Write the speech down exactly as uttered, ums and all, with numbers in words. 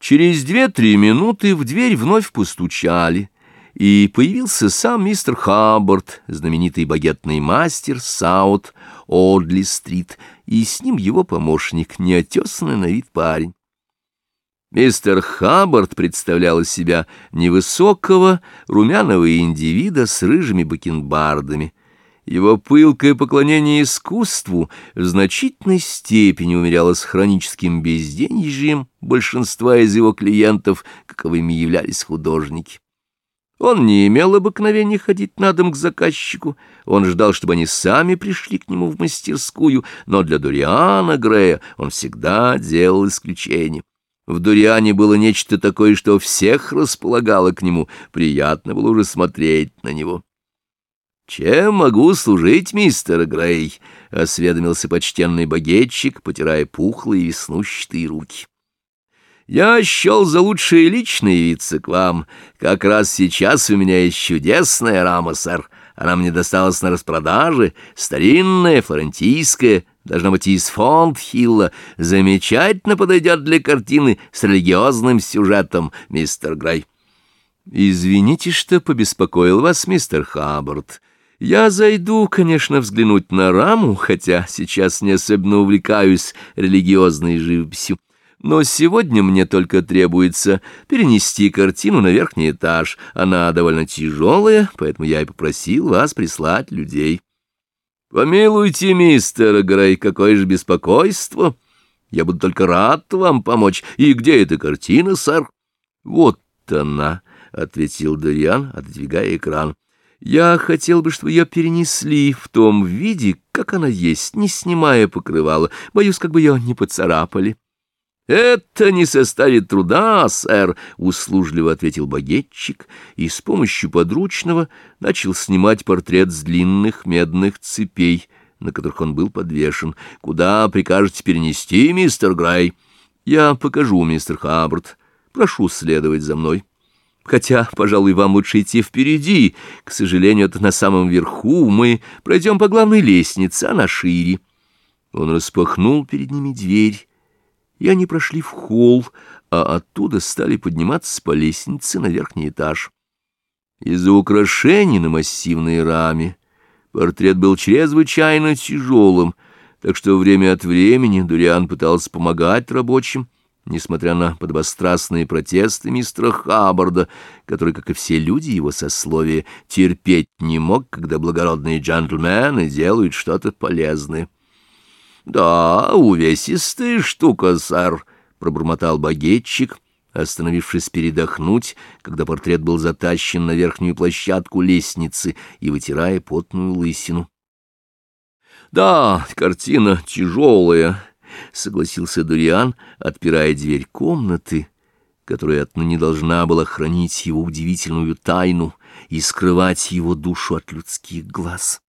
Через две-три минуты в дверь вновь постучали, и появился сам мистер Хаббард, знаменитый багетный мастер Саут Одли-стрит, и с ним его помощник, неотесанный на вид парень. Мистер Хаббард представлял из себя невысокого, румяного индивида с рыжими бакенбардами. Его пылкое поклонение искусству в значительной степени умерялось хроническим безденежьем большинства из его клиентов, каковыми являлись художники. Он не имел обыкновения ходить на дом к заказчику, он ждал, чтобы они сами пришли к нему в мастерскую, но для Дориана Грея он всегда делал исключение. В Дориане было нечто такое, что всех располагало к нему, приятно было уже смотреть на него. «Чем могу служить, мистер Грей?» — осведомился почтенный багетчик, потирая пухлые веснущатые руки. «Я счел за лучшее лично явиться к вам. Как раз сейчас у меня есть чудесная рама, сэр. Она мне досталась на распродаже, старинная, флорентийская, должна быть из Фонд-Хилла. Замечательно подойдет для картины с религиозным сюжетом, мистер Грей». «Извините, что побеспокоил вас, мистер Хаббард. Я зайду, конечно, взглянуть на раму, хотя сейчас не особенно увлекаюсь религиозной живописью. Но сегодня мне только требуется перенести картину на верхний этаж. Она довольно тяжелая, поэтому я и попросил вас прислать людей». «Помилуйте, мистер Грей, какое же беспокойство! Я буду только рад вам помочь. И где эта картина, сэр?» «Вот она», — ответил Дориан, отодвигая экран. «Я хотел бы, чтобы ее перенесли в том виде, как она есть, не снимая покрывала. Боюсь, как бы ее не поцарапали». «Это не составит труда, сэр», — услужливо ответил багетчик, и с помощью подручного начал снимать портрет с длинных медных цепей, на которых он был подвешен. «Куда прикажете перенести, мистер Грей?» «Я покажу, мистер Хаббард. Прошу следовать за мной. Хотя, пожалуй, вам лучше идти впереди. К сожалению, это на самом верху. Мы пройдем по главной лестнице, она шире». Он распахнул перед ними дверь, и они прошли в холл, а оттуда стали подниматься по лестнице на верхний этаж. Из-за украшений на массивной раме портрет был чрезвычайно тяжелым, так что время от времени Дориан пытался помогать рабочим, несмотря на подобострастные протесты мистера Хаббарда, который, как и все люди его сословия, терпеть не мог, когда благородные джентльмены делают что-то полезное. «Да, увесистая штука, сэр», — пробормотал багетчик, остановившись передохнуть, когда портрет был затащен на верхнюю площадку лестницы и вытирая потную лысину. «Да, картина тяжелая», — согласился Дориан, отпирая дверь комнаты, которая отныне должна была хранить его удивительную тайну и скрывать его душу от людских глаз.